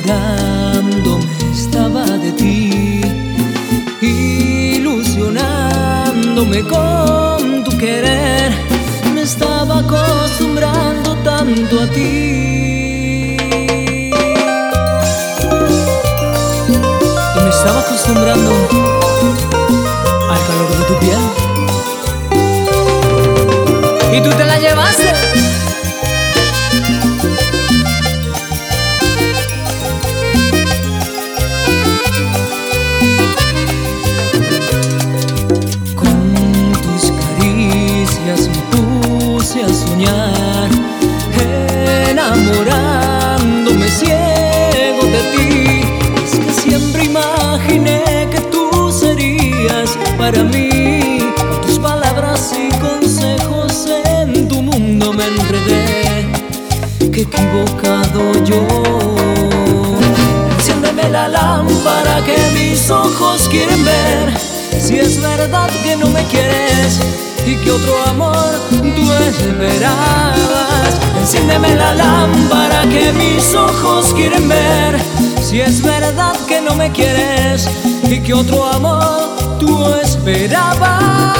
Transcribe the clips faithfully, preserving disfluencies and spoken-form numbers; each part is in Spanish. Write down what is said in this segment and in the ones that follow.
enamorándome estaba de ti, ilusionándome con tu querer. Me estaba acostumbrando tanto a ti y me estaba acostumbrando al calor de tu piel. Y tú te la llevaste. A soñar, enamorándome ciego de ti. Es que siempre imaginé que tú serías para mí. Con tus palabras y consejos en tu mundo me enredé. Qué equivocado yo. Enciéndeme la lámpara que mis ojos quieren ver. Si es verdad que no me quieres y que otro amor tú esperabas. Enciéndeme la lámpara que mis ojos quieren ver. Si es verdad que no me quieres y que otro amor tú esperabas.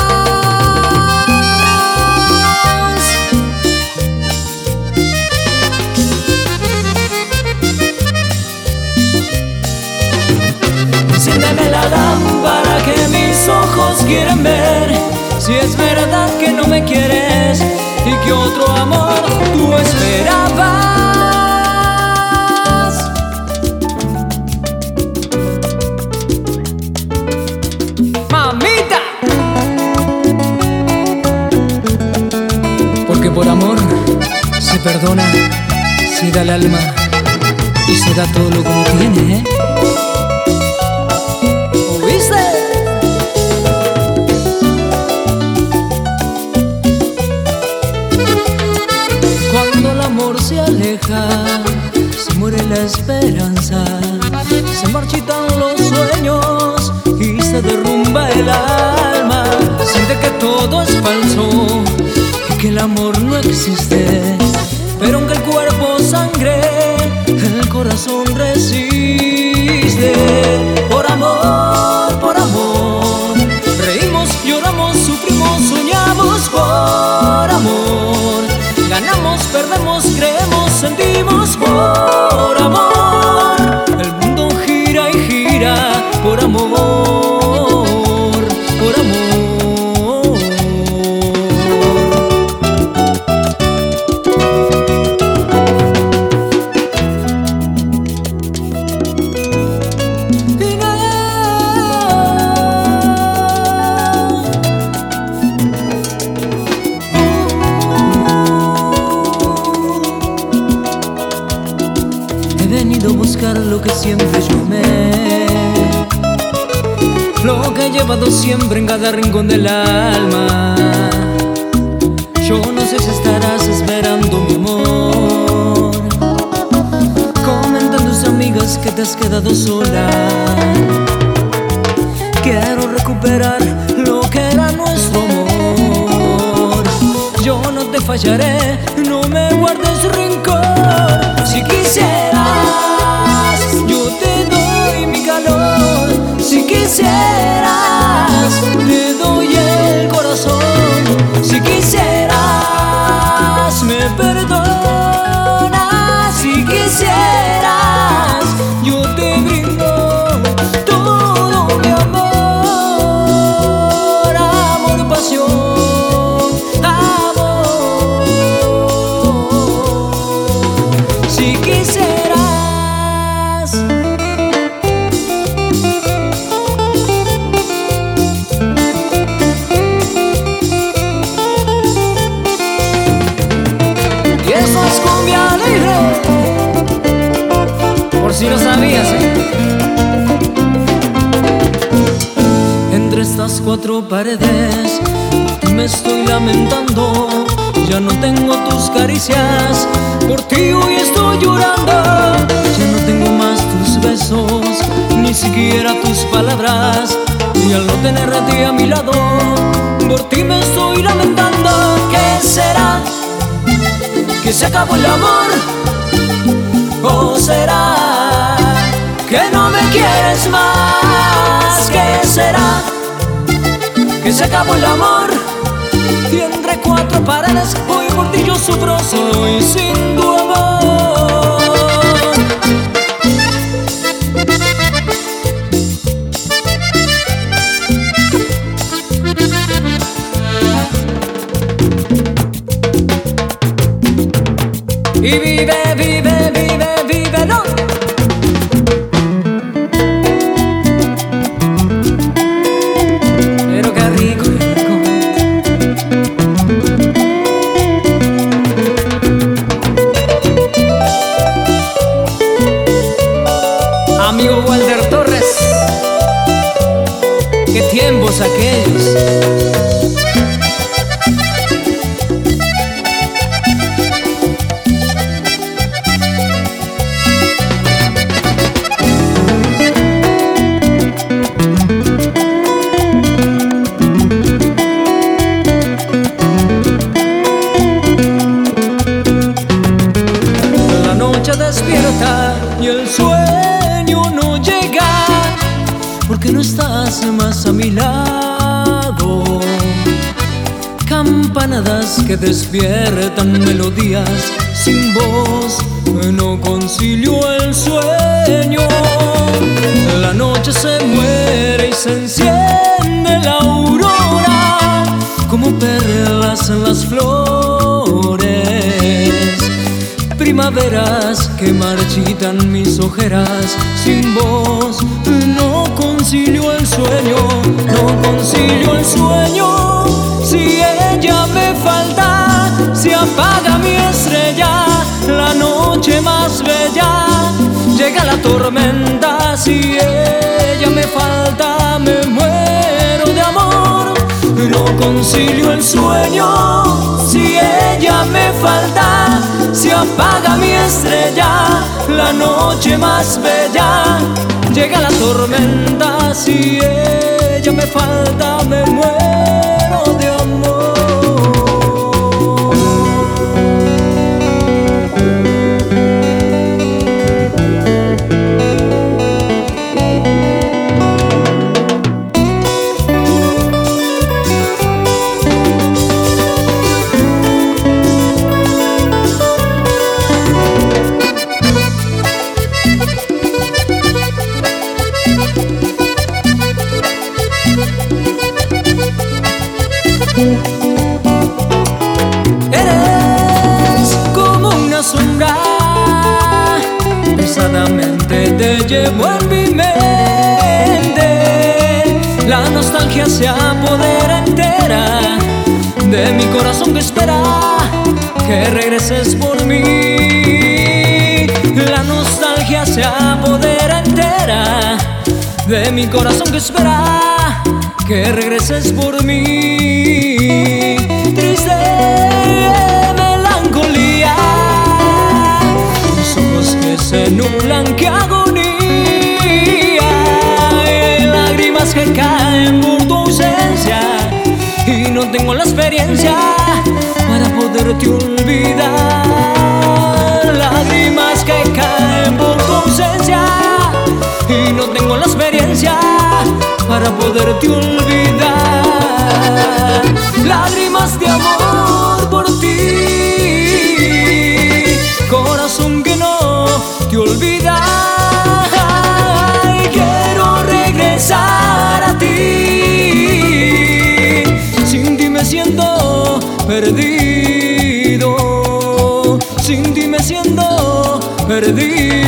Enciéndeme la lámpara que mis ojos quieren ver. Si es verdad que no me quieres y que otro amor tú esperabas. ¡Mamita! Porque por amor se perdona, se da el alma y se da todo lo que uno tiene, ¿eh? Se aleja, se muere la esperanza, se marchitan los sueños y se derrumba el alma. Siente que todo es falso y que el amor no existe, pero aunque el cuerpo sangre, el corazón resiste. Por amor, por amor, reímos, lloramos, sufrimos, soñamos. Por amor, ganamos, perdemos, creemos, sentimos. Por amor, el mundo gira y gira. Por amor, por amor. He venido a buscar lo que siempre yo amé, lo que he llevado siempre en cada rincón del alma. Yo no sé si estarás esperando mi amor. Comentan tus amigas que te has quedado sola. Quiero recuperar lo que era nuestro amor. Yo no te fallaré, no me guardes rencor. Si quisieras, yo te doy mi calor. Si quisieras, te doy el corazón. Si quisieras, me perdonas. Si quisieras, yo te brindo todo mi amor. Amor, pasión, amor. Si quisieras, y eso es cumbia alegre, por si no sabías, ¿eh? Entre estas cuatro paredes me estoy lamentando. Ya no tengo tus caricias, por ti hoy estoy llorando. Ya no tengo más tus besos, ni siquiera tus palabras. Y al no tener a ti a mi lado, por ti me estoy lamentando. ¿Qué será? ¿Que se acabó el amor? ¿O será quieres más. ¿Qué será? Que se acabó el amor y entre cuatro paredes hoy por ti yo sufro solo y sin tu amor. Y vive, vive, vive, vive, no. Pero qué rico, rico. Amigo Walter Torres, qué tiempos aquellos. Despierta y el sueño no llega porque no estás más a mi lado. Campanadas que despiertan melodías sin voz, no concilio el sueño. La noche se muere y se enciende la aurora como perlas en las flores. Primaveras que marchitan mis ojeras sin voz, no concilio el sueño, no concilio el sueño. Si ella me falta, se apaga mi estrella, la noche más bella, llega la tormenta. Si ella me falta, me muero de amor, no concilio el sueño. Si ella me falta, se apaga mi estrella, la noche más bella, llega la tormenta. Si ella me falta, me muero de amor. Eres como una sombra, pesadamente te llevo en mi mente. La nostalgia se apodera entera de mi corazón que espera que regreses por mí. La nostalgia se apodera entera de mi corazón que espera que regreses por mí. Triste melancolía, mis ojos que se nublan, qué agonía, lágrimas que caen por tu ausencia y no tengo la experiencia para poderte olvidar. Lágrimas que caen por tu ausencia y no tengo la experiencia para poderte olvidar. Lágrimas de amor por ti, corazón que no te olvida. Y quiero regresar a ti, sin ti me siento perdido, sin ti me siento perdido.